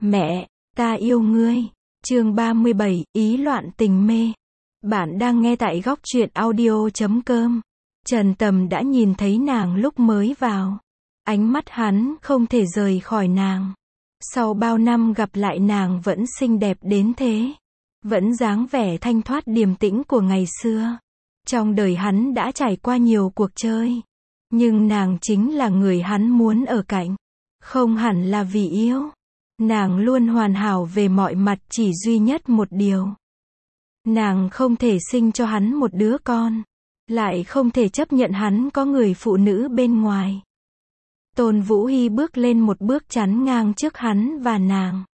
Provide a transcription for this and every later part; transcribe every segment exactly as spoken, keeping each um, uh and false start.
Mẹ, ta yêu ngươi. Chương ba mươi bảy, ý loạn tình mê. Bạn đang nghe tại góc truyện audio chấm com. Trần Tầm đã nhìn thấy nàng lúc mới vào. Ánh mắt hắn không thể rời khỏi nàng. Sau bao năm gặp lại nàng vẫn xinh đẹp đến thế. Vẫn dáng vẻ thanh thoát điềm tĩnh của ngày xưa. Trong đời hắn đã trải qua nhiều cuộc chơi. Nhưng nàng chính là người hắn muốn ở cạnh. Không hẳn là vì yêu. Nàng luôn hoàn hảo về mọi mặt, chỉ duy nhất một điều. Nàng không thể sinh cho hắn một đứa con. Lại không thể chấp nhận hắn có người phụ nữ bên ngoài. Tôn Vũ Hy bước lên một bước chắn ngang trước hắn và nàng.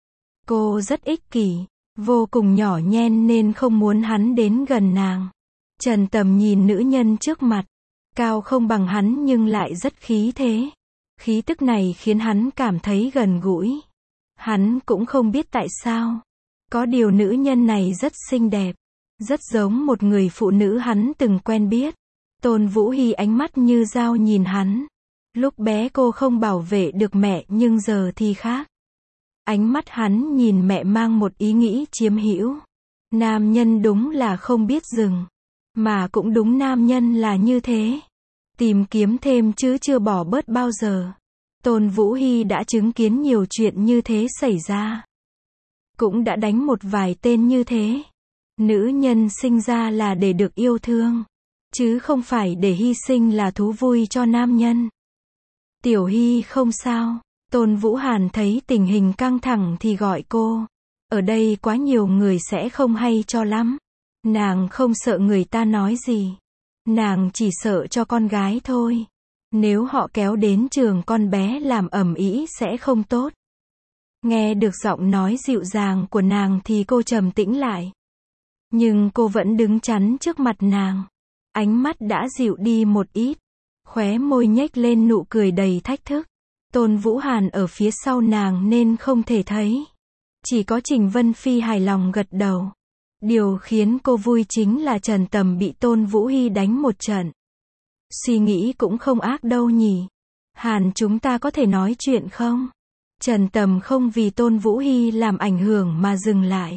Cô rất ích kỷ, vô cùng nhỏ nhen nên không muốn hắn đến gần nàng. Trần Tầm nhìn nữ nhân trước mặt, cao không bằng hắn nhưng lại rất khí thế. Khí tức này khiến hắn cảm thấy gần gũi. Hắn cũng không biết tại sao. Có điều nữ nhân này rất xinh đẹp. Rất giống một người phụ nữ hắn từng quen biết. Tôn Vũ Hy ánh mắt như dao nhìn hắn. Lúc bé cô không bảo vệ được mẹ nhưng giờ thì khác. Ánh mắt hắn nhìn mẹ mang một ý nghĩ chiếm hữu. Nam nhân đúng là không biết dừng. Mà cũng đúng, nam nhân là như thế. Tìm kiếm thêm chứ chưa bỏ bớt bao giờ. Tôn Vũ Hy đã chứng kiến nhiều chuyện như thế xảy ra. Cũng đã đánh một vài tên như thế. Nữ nhân sinh ra là để được yêu thương. Chứ không phải để hy sinh là thú vui cho nam nhân. Tiểu Hy không sao. Tôn Vũ Hàn thấy tình hình căng thẳng thì gọi cô. Ở đây quá nhiều người sẽ không hay cho lắm. Nàng không sợ người ta nói gì. Nàng chỉ sợ cho con gái thôi. Nếu họ kéo đến trường con bé làm ầm ĩ sẽ không tốt. Nghe được giọng nói dịu dàng của nàng thì cô trầm tĩnh lại. Nhưng cô vẫn đứng chắn trước mặt nàng. Ánh mắt đã dịu đi một ít. Khóe môi nhếch lên nụ cười đầy thách thức. Tôn Vũ Hàn ở phía sau nàng nên không thể thấy. Chỉ có Trình Vân Phi hài lòng gật đầu. Điều khiến cô vui chính là Trần Tầm bị Tôn Vũ Hy đánh một trận. Suy nghĩ cũng không ác đâu nhỉ. Hàn, chúng ta có thể nói chuyện không? Trần Tầm không vì Tôn Vũ Hy làm ảnh hưởng mà dừng lại.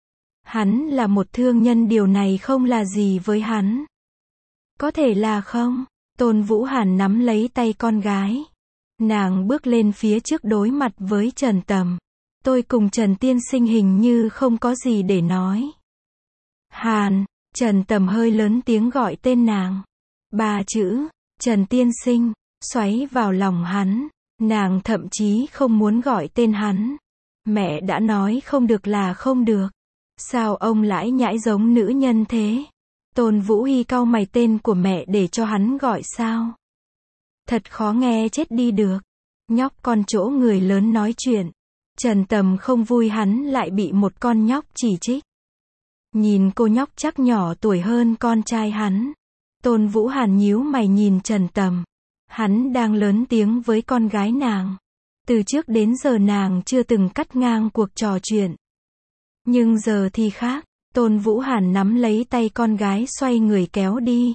Hắn là một thương nhân, điều này không là gì với hắn. Có thể là không? Tôn Vũ Hàn nắm lấy tay con gái. Nàng bước lên phía trước đối mặt với Trần Tầm. Tôi cùng Trần tiên sinh hình như không có gì để nói. Hàn, Trần Tầm hơi lớn tiếng gọi tên nàng. Ba chữ, Trần tiên sinh, xoáy vào lòng hắn. Nàng thậm chí không muốn gọi tên hắn. Mẹ đã nói không được là không được. Sao ông lãi nhãi giống nữ nhân thế? Tôn Vũ Hy cau mày, tên của mẹ để cho hắn gọi sao? Thật khó nghe chết đi được. Nhóc con chỗ người lớn nói chuyện. Trần Tầm không vui hắn lại bị một con nhóc chỉ trích. Nhìn cô nhóc chắc nhỏ tuổi hơn con trai hắn. Tôn Vũ Hàn nhíu mày nhìn Trần Tầm. Hắn đang lớn tiếng với con gái nàng. Từ trước đến giờ nàng chưa từng cắt ngang cuộc trò chuyện. Nhưng giờ thì khác. Tôn Vũ Hàn nắm lấy tay con gái xoay người kéo đi.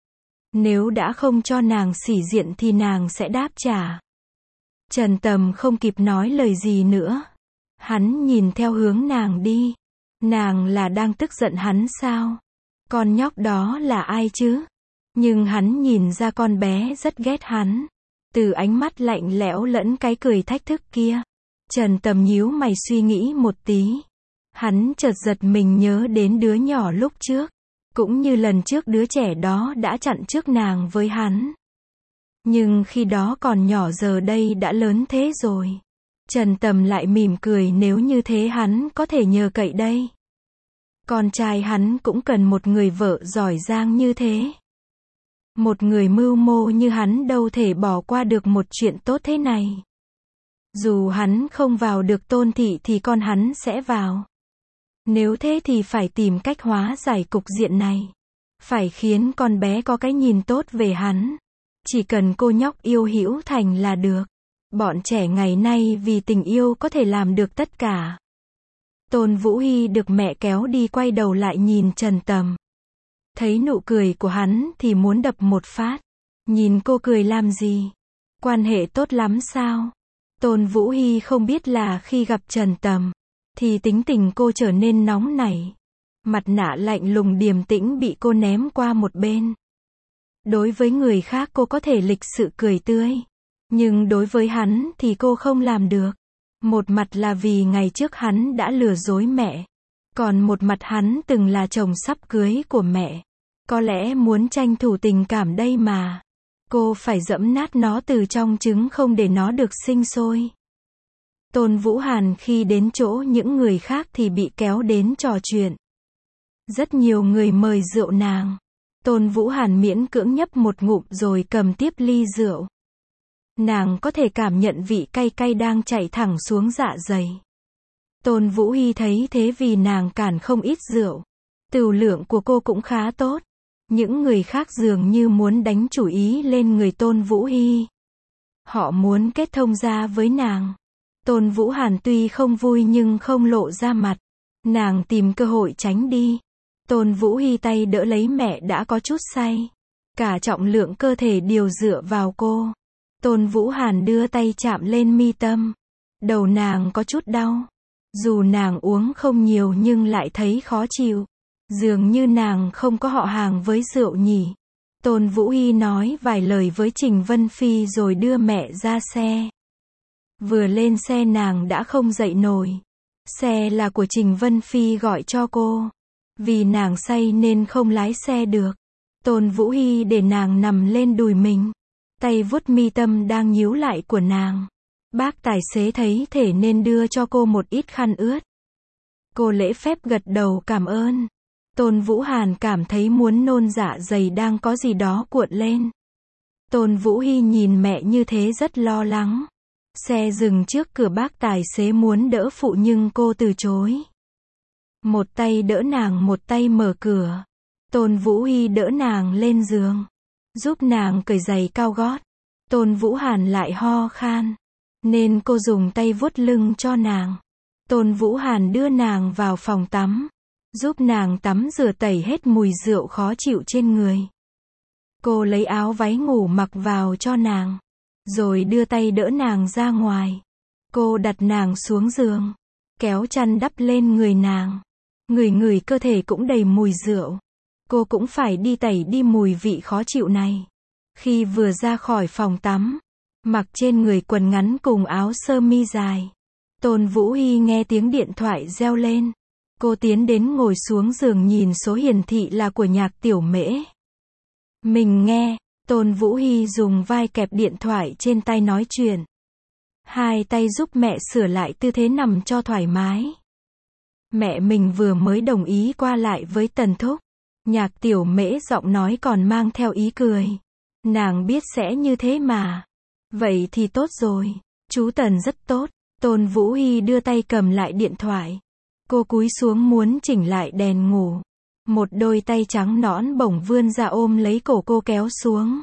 Nếu đã không cho nàng sĩ diện thì nàng sẽ đáp trả. Trần Tầm không kịp nói lời gì nữa. Hắn nhìn theo hướng nàng đi. Nàng là đang tức giận hắn sao? Con nhóc đó là ai chứ? Nhưng hắn nhìn ra con bé rất ghét hắn. Từ ánh mắt lạnh lẽo lẫn cái cười thách thức kia. Trần Tầm nhíu mày suy nghĩ một tí. Hắn chợt giật mình nhớ đến đứa nhỏ lúc trước. Cũng như lần trước đứa trẻ đó đã chặn trước nàng với hắn. Nhưng khi đó còn nhỏ, giờ đây đã lớn thế rồi. Trần Tầm lại mỉm cười, nếu như thế hắn có thể nhờ cậy đây. Con trai hắn cũng cần một người vợ giỏi giang như thế. Một người mưu mô như hắn đâu thể bỏ qua được một chuyện tốt thế này. Dù hắn không vào được Tôn thị thì con hắn sẽ vào. Nếu thế thì phải tìm cách hóa giải cục diện này. Phải khiến con bé có cái nhìn tốt về hắn. Chỉ cần cô nhóc yêu hữu thành là được. Bọn trẻ ngày nay vì tình yêu có thể làm được tất cả. Tôn Vũ Hy được mẹ kéo đi quay đầu lại nhìn Trần Tầm. Thấy nụ cười của hắn thì muốn đập một phát. Nhìn cô cười làm gì? Quan hệ tốt lắm sao? Tôn Vũ Hy không biết là khi gặp Trần Tầm, thì tính tình cô trở nên nóng nảy. Mặt nạ lạnh lùng điềm tĩnh bị cô ném qua một bên. Đối với người khác cô có thể lịch sự cười tươi. Nhưng đối với hắn thì cô không làm được. Một mặt là vì ngày trước hắn đã lừa dối mẹ. Còn một mặt hắn từng là chồng sắp cưới của mẹ. Có lẽ muốn tranh thủ tình cảm đây mà. Cô phải giẫm nát nó từ trong trứng không để nó được sinh sôi. Tôn Vũ Hàn khi đến chỗ những người khác thì bị kéo đến trò chuyện. Rất nhiều người mời rượu nàng. Tôn Vũ Hàn miễn cưỡng nhấp một ngụm rồi cầm tiếp ly rượu. Nàng có thể cảm nhận vị cay cay đang chảy thẳng xuống dạ dày. Tôn Vũ Hy thấy thế vì nàng cản không ít rượu. Tửu lượng của cô cũng khá tốt. Những người khác dường như muốn đánh chủ ý lên người Tôn Vũ Hy. Họ muốn kết thông gia với nàng. Tôn Vũ Hàn tuy không vui nhưng không lộ ra mặt. Nàng tìm cơ hội tránh đi. Tôn Vũ Hy tay đỡ lấy mẹ đã có chút say. Cả trọng lượng cơ thể đều dựa vào cô. Tôn Vũ Hàn đưa tay chạm lên mi tâm. Đầu nàng có chút đau. Dù nàng uống không nhiều nhưng lại thấy khó chịu. Dường như nàng không có họ hàng với rượu nhỉ. Tôn Vũ Hy nói vài lời với Trình Vân Phi rồi đưa mẹ ra xe. Vừa lên xe nàng đã không dậy nổi. Xe là của Trình Vân Phi gọi cho cô. Vì nàng say nên không lái xe được. Tôn Vũ Hy để nàng nằm lên đùi mình. Tay vuốt mi tâm đang nhíu lại của nàng. Bác tài xế thấy thể nên đưa cho cô một ít khăn ướt. Cô lễ phép gật đầu cảm ơn. Tôn Vũ Hàn cảm thấy muốn nôn, dạ dày đang có gì đó cuộn lên. Tôn Vũ Hy nhìn mẹ như thế rất lo lắng. Xe dừng trước cửa, bác tài xế muốn đỡ phụ nhưng cô từ chối. Một tay đỡ nàng, một tay mở cửa. Tôn Vũ Hy đỡ nàng lên giường, giúp nàng cởi giày cao gót. Tôn Vũ Hàn lại ho khan, nên cô dùng tay vuốt lưng cho nàng. Tôn Vũ Hàn đưa nàng vào phòng tắm, giúp nàng tắm rửa tẩy hết mùi rượu khó chịu trên người. Cô lấy áo váy ngủ mặc vào cho nàng, rồi đưa tay đỡ nàng ra ngoài. Cô đặt nàng xuống giường, kéo chăn đắp lên người nàng. Ngửi ngửi cơ thể cũng đầy mùi rượu. Cô cũng phải đi tẩy đi mùi vị khó chịu này. Khi vừa ra khỏi phòng tắm, mặc trên người quần ngắn cùng áo sơ mi dài, Tôn Vũ Hy nghe tiếng điện thoại reo lên. Cô tiến đến ngồi xuống giường nhìn số hiển thị là của Nhạc Tiểu Mễ. Mình nghe. Tôn Vũ Hy dùng vai kẹp điện thoại trên tay nói chuyện. Hai tay giúp mẹ sửa lại tư thế nằm cho thoải mái. Mẹ mình vừa mới đồng ý qua lại với Tần Thúc. Nhạc Tiểu Mễ giọng nói còn mang theo ý cười. Nàng biết sẽ như thế mà. Vậy thì tốt rồi. Chú Tần rất tốt. Tôn Vũ Hy đưa tay cầm lại điện thoại. Cô cúi xuống muốn chỉnh lại đèn ngủ. Một đôi tay trắng nõn bổng vươn ra ôm lấy cổ cô kéo xuống.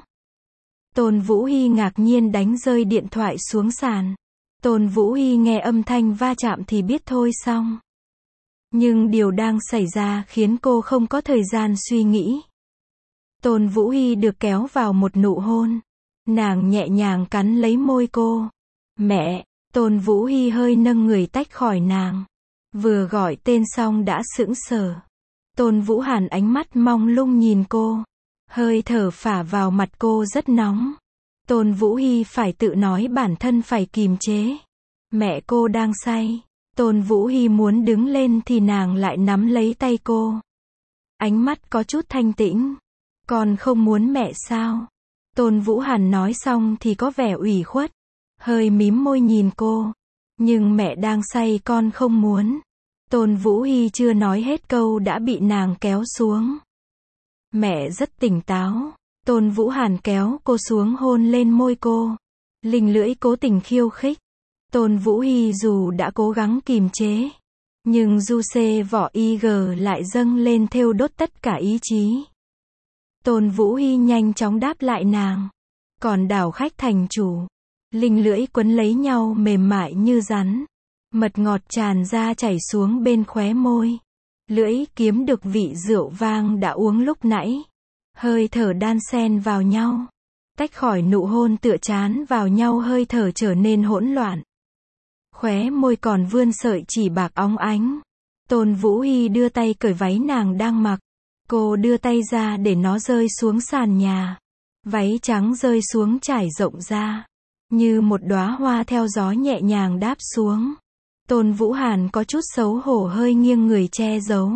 Tôn Vũ Hy ngạc nhiên đánh rơi điện thoại xuống sàn. Tôn Vũ Hy nghe âm thanh va chạm thì biết thôi xong. Nhưng điều đang xảy ra khiến cô không có thời gian suy nghĩ. Tôn Vũ Hy được kéo vào một nụ hôn. Nàng nhẹ nhàng cắn lấy môi cô. Mẹ. Tôn Vũ Hy hơi nâng người tách khỏi nàng. Vừa gọi tên xong đã sững sờ. Tôn Vũ Hàn ánh mắt mong lung nhìn cô. Hơi thở phả vào mặt cô rất nóng. Tôn Vũ Hy phải tự nói bản thân phải kìm chế. Mẹ cô đang say. Tôn Vũ Hy muốn đứng lên thì nàng lại nắm lấy tay cô. Ánh mắt có chút thanh tĩnh. Con không muốn mẹ sao? Tôn Vũ Hàn nói xong thì có vẻ ủy khuất. Hơi mím môi nhìn cô. Nhưng mẹ đang say, con không muốn. Tôn Vũ Hy chưa nói hết câu đã bị nàng kéo xuống. Mẹ rất tỉnh táo. Tôn Vũ Hàn kéo cô xuống hôn lên môi cô. Linh lưỡi cố tình khiêu khích. Tôn Vũ Hy dù đã cố gắng kìm chế, nhưng du xê vỏ i giê lại dâng lên thêu đốt tất cả ý chí. Tôn Vũ Hy nhanh chóng đáp lại nàng. Còn đảo khách thành chủ. Linh lưỡi quấn lấy nhau mềm mại như rắn. Mật ngọt tràn ra chảy xuống bên khóe môi. Lưỡi kiếm được vị rượu vang đã uống lúc nãy. Hơi thở đan xen vào nhau. Tách khỏi nụ hôn tựa chán vào nhau, hơi thở trở nên hỗn loạn. khóe môi còn vươn sợi chỉ bạc óng ánh. Tôn Vũ Hy đưa tay cởi váy nàng đang mặc. Cô đưa tay ra để nó rơi xuống sàn nhà. Váy trắng rơi xuống trải rộng ra. Như một đóa hoa theo gió nhẹ nhàng đáp xuống. Tôn Vũ Hàn có chút xấu hổ hơi nghiêng người che giấu.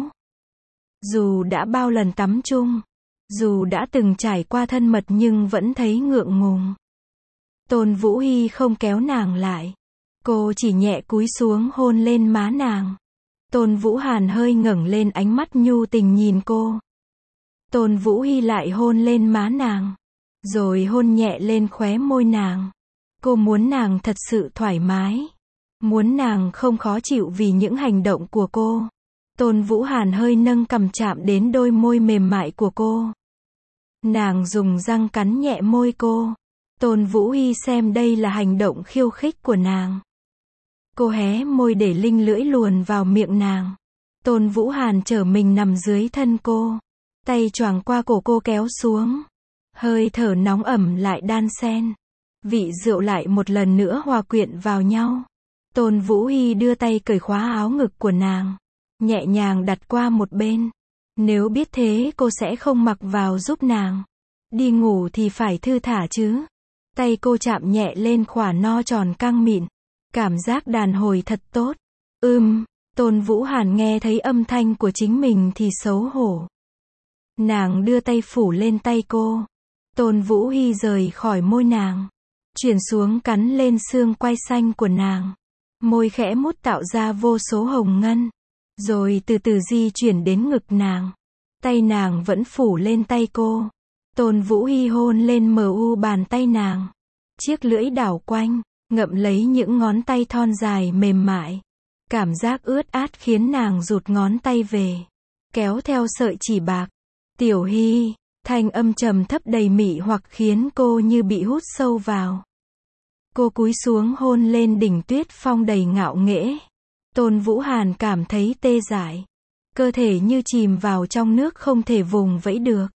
Dù đã bao lần tắm chung, dù đã từng trải qua thân mật nhưng vẫn thấy ngượng ngùng. Tôn Vũ Hy không kéo nàng lại. Cô chỉ nhẹ cúi xuống hôn lên má nàng. Tôn Vũ Hàn hơi ngẩng lên ánh mắt nhu tình nhìn cô. Tôn Vũ Hy lại hôn lên má nàng. Rồi hôn nhẹ lên khóe môi nàng. Cô muốn nàng thật sự thoải mái. Muốn nàng không khó chịu vì những hành động của cô. Tôn Vũ Hàn hơi nâng cằm chạm đến đôi môi mềm mại của cô. Nàng dùng răng cắn nhẹ môi cô. Tôn Vũ Hy xem đây là hành động khiêu khích của nàng. Cô hé môi để linh lưỡi luồn vào miệng nàng. Tôn Vũ Hàn trở mình nằm dưới thân cô. Tay choàng qua cổ cô kéo xuống. Hơi thở nóng ẩm lại đan xen. Vị rượu lại một lần nữa hòa quyện vào nhau. Tôn Vũ Hy đưa tay cởi khóa áo ngực của nàng. Nhẹ nhàng đặt qua một bên. Nếu biết thế cô sẽ không mặc vào giúp nàng. Đi ngủ thì phải thư thả chứ. Tay cô chạm nhẹ lên khỏa no tròn căng mịn. Cảm giác đàn hồi thật tốt. Ưm, Tôn Vũ Hàn nghe thấy âm thanh của chính mình thì xấu hổ. Nàng đưa tay phủ lên tay cô. Tôn Vũ Hy rời khỏi môi nàng. Chuyển xuống cắn lên xương quai xanh của nàng. Môi khẽ mút tạo ra vô số hồng ngân. Rồi từ từ di chuyển đến ngực nàng. Tay nàng vẫn phủ lên tay cô. Tôn Vũ Hy hôn lên mờ u bàn tay nàng. Chiếc lưỡi đảo quanh, ngậm lấy những ngón tay thon dài mềm mại. Cảm giác ướt át khiến nàng rụt ngón tay về. Kéo theo sợi chỉ bạc. Tiểu Hy, thanh âm trầm thấp đầy mị hoặc khiến cô như bị hút sâu vào. Cô cúi xuống hôn lên đỉnh tuyết phong đầy ngạo nghễ. Tôn Vũ Hàn cảm thấy tê dại. Cơ thể như chìm vào trong nước không thể vùng vẫy được.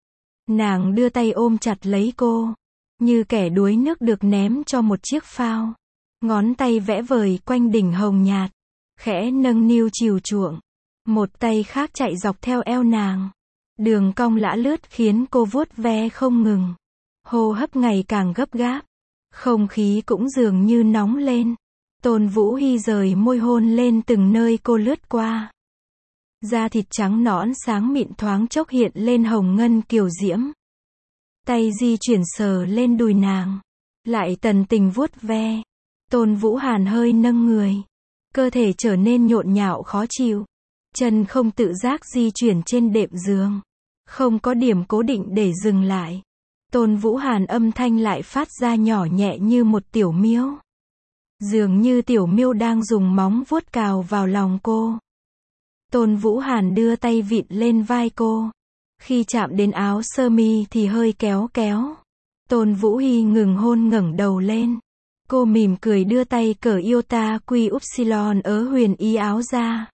Nàng đưa tay ôm chặt lấy cô. Như kẻ đuối nước được ném cho một chiếc phao. Ngón tay vẽ vời quanh đỉnh hồng nhạt. Khẽ nâng niu chiều chuộng. Một tay khác chạy dọc theo eo nàng. Đường cong lả lướt khiến cô vuốt ve không ngừng. Hô hấp ngày càng gấp gáp. Không khí cũng dường như nóng lên. Tôn Vũ Hy rời môi hôn lên từng nơi cô lướt qua. Da thịt trắng nõn sáng mịn thoáng chốc hiện lên hồng ngân kiều diễm. Tay di chuyển sờ lên đùi nàng. Lại tần tình vuốt ve. Tôn Vũ Hàn hơi nâng người. Cơ thể trở nên nhộn nhạo khó chịu. Chân không tự giác di chuyển trên đệm giường. Không có điểm cố định để dừng lại. Tôn Vũ Hàn âm thanh lại phát ra nhỏ nhẹ như một tiểu miêu. Dường như tiểu miêu đang dùng móng vuốt cào vào lòng cô. Tôn Vũ Hàn đưa tay vịn lên vai cô. Khi chạm đến áo sơ mi thì hơi kéo kéo. Tôn Vũ Hy ngừng hôn ngẩng đầu lên. Cô mỉm cười đưa tay cởi iota quy upsilon ớ huyền y áo ra.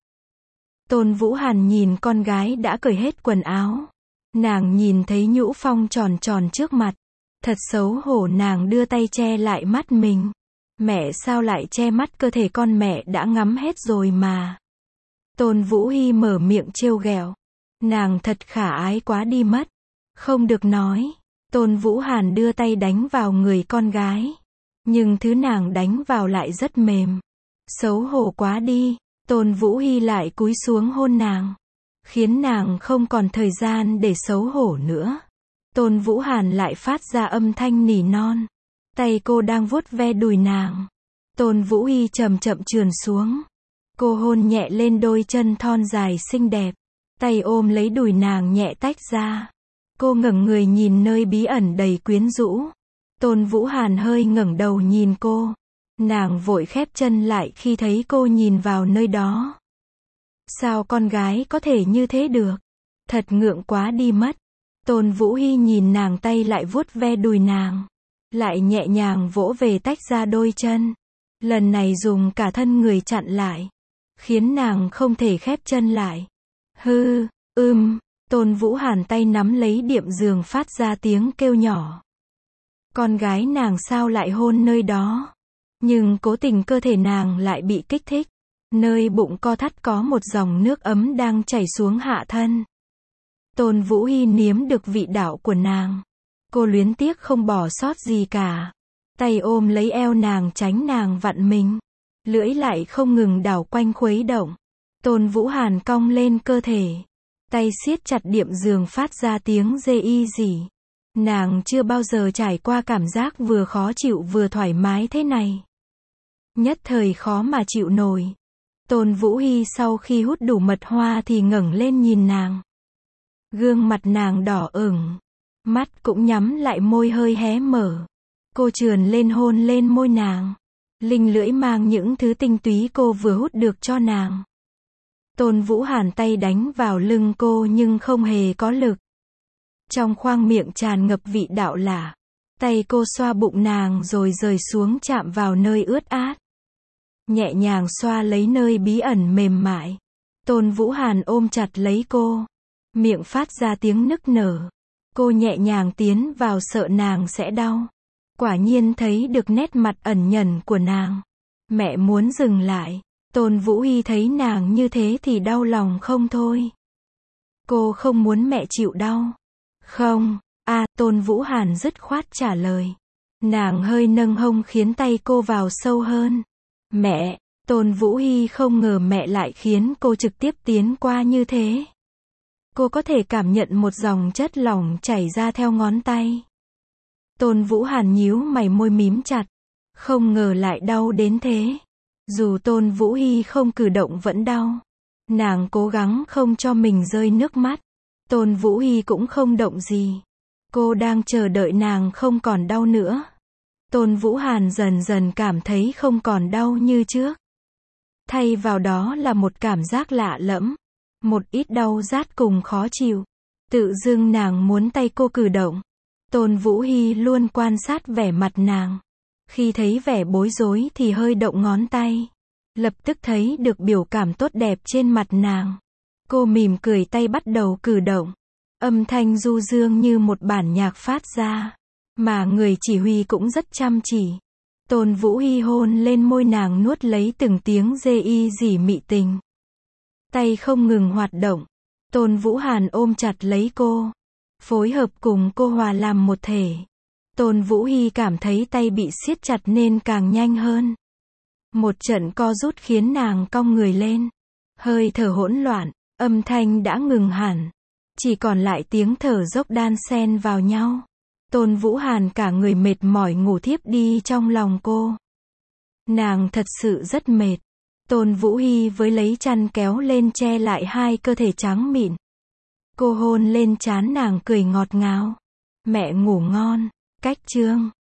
Tôn Vũ Hàn nhìn con gái đã cởi hết quần áo. Nàng nhìn thấy nhũ phong tròn tròn trước mặt. Thật xấu hổ nàng đưa tay che lại mắt mình. Mẹ sao lại che mắt, cơ thể con mẹ đã ngắm hết rồi mà. Tôn Vũ Hy mở miệng trêu ghẹo. Nàng thật khả ái quá đi mất. Không được nói. Tôn Vũ Hàn đưa tay đánh vào người con gái. Nhưng thứ nàng đánh vào lại rất mềm. Xấu hổ quá đi. Tôn Vũ Hy lại cúi xuống hôn nàng. Khiến nàng không còn thời gian để xấu hổ nữa. Tôn Vũ Hàn lại phát ra âm thanh nỉ non. Tay cô đang vuốt ve đùi nàng. Tôn Vũ Hy chậm chậm trườn xuống. Cô hôn nhẹ lên đôi chân thon dài xinh đẹp. Tay ôm lấy đùi nàng nhẹ tách ra. Cô ngẩng người nhìn nơi bí ẩn đầy quyến rũ. Tôn Vũ Hàn hơi ngẩng đầu nhìn cô. Nàng vội khép chân lại khi thấy cô nhìn vào nơi đó. Sao con gái có thể như thế được? Thật ngượng quá đi mất. Tôn Vũ Hy nhìn nàng, tay lại vuốt ve đùi nàng. Lại nhẹ nhàng vỗ về tách ra đôi chân. Lần này dùng cả thân người chặn lại. Khiến nàng không thể khép chân lại. Hư, ưm, Tôn Vũ Hàn tay nắm lấy đệm giường phát ra tiếng kêu nhỏ. Con gái nàng sao lại hôn nơi đó? Nhưng cố tình cơ thể nàng lại bị kích thích. Nơi bụng co thắt có một dòng nước ấm đang chảy xuống hạ thân. Tôn Vũ Hy nếm được vị đạo của nàng. Cô luyến tiếc không bỏ sót gì cả. Tay ôm lấy eo nàng tránh nàng vặn mình. Lưỡi lại không ngừng đảo quanh khuấy động. Tôn Vũ Hàn cong lên cơ thể. Tay siết chặt điệm giường phát ra tiếng rê y rỉ. Nàng chưa bao giờ trải qua cảm giác vừa khó chịu vừa thoải mái thế này. Nhất thời khó mà chịu nổi. Tôn Vũ Hy sau khi hút đủ mật hoa thì ngẩng lên nhìn nàng. Gương mặt nàng đỏ ửng. Mắt cũng nhắm lại, môi hơi hé mở. Cô trườn lên hôn lên môi nàng. Linh lưỡi mang những thứ tinh túy cô vừa hút được cho nàng. Tôn Vũ Hàn tay đánh vào lưng cô nhưng không hề có lực. Trong khoang miệng tràn ngập vị đạo lạ. Tay cô xoa bụng nàng rồi rời xuống chạm vào nơi ướt át. Nhẹ nhàng xoa lấy nơi bí ẩn mềm mại. Tôn Vũ Hàn ôm chặt lấy cô. Miệng phát ra tiếng nức nở. Cô nhẹ nhàng tiến vào sợ nàng sẽ đau. Quả nhiên thấy được nét mặt ẩn nhẫn của nàng. Mẹ muốn dừng lại. Tôn Vũ Hy thấy nàng như thế thì đau lòng không thôi. Cô không muốn mẹ chịu đau. Không, à, Tôn Vũ Hàn dứt khoát trả lời. Nàng hơi nâng hông khiến tay cô vào sâu hơn. Mẹ, Tôn Vũ Hy không ngờ mẹ lại khiến cô trực tiếp tiến qua như thế. Cô có thể cảm nhận một dòng chất lỏng chảy ra theo ngón tay. Tôn Vũ Hàn nhíu mày, môi mím chặt. Không ngờ lại đau đến thế. Dù Tôn Vũ Hy không cử động vẫn đau. Nàng cố gắng không cho mình rơi nước mắt. Tôn Vũ Hy cũng không động gì. Cô đang chờ đợi nàng không còn đau nữa. Tôn Vũ Hàn dần dần cảm thấy không còn đau như trước. Thay vào đó là một cảm giác lạ lẫm. Một ít đau rát cùng khó chịu. Tự dưng nàng muốn tay cô cử động. Tôn Vũ Hy luôn quan sát vẻ mặt nàng. Khi thấy vẻ bối rối thì hơi động ngón tay. Lập tức thấy được biểu cảm tốt đẹp trên mặt nàng. Cô mỉm cười, tay bắt đầu cử động. Âm thanh du dương như một bản nhạc phát ra. Mà người chỉ huy cũng rất chăm chỉ. Tôn Vũ Hy hôn lên môi nàng, nuốt lấy từng tiếng rê y rỉ mị tình. Tay không ngừng hoạt động. Tôn Vũ Hàn ôm chặt lấy cô. Phối hợp cùng cô hòa làm một thể. Tôn Vũ Hy cảm thấy tay bị siết chặt nên càng nhanh hơn. Một trận co rút khiến nàng cong người lên. Hơi thở hỗn loạn, âm thanh đã ngừng hẳn. Chỉ còn lại tiếng thở dốc đan xen vào nhau. Tôn Vũ Hàn cả người mệt mỏi ngủ thiếp đi trong lòng cô. Nàng thật sự rất mệt. Tôn Vũ Hy với lấy chăn kéo lên che lại hai cơ thể trắng mịn. Cô hôn lên trán nàng, cười ngọt ngào. Mẹ ngủ ngon. Cách chương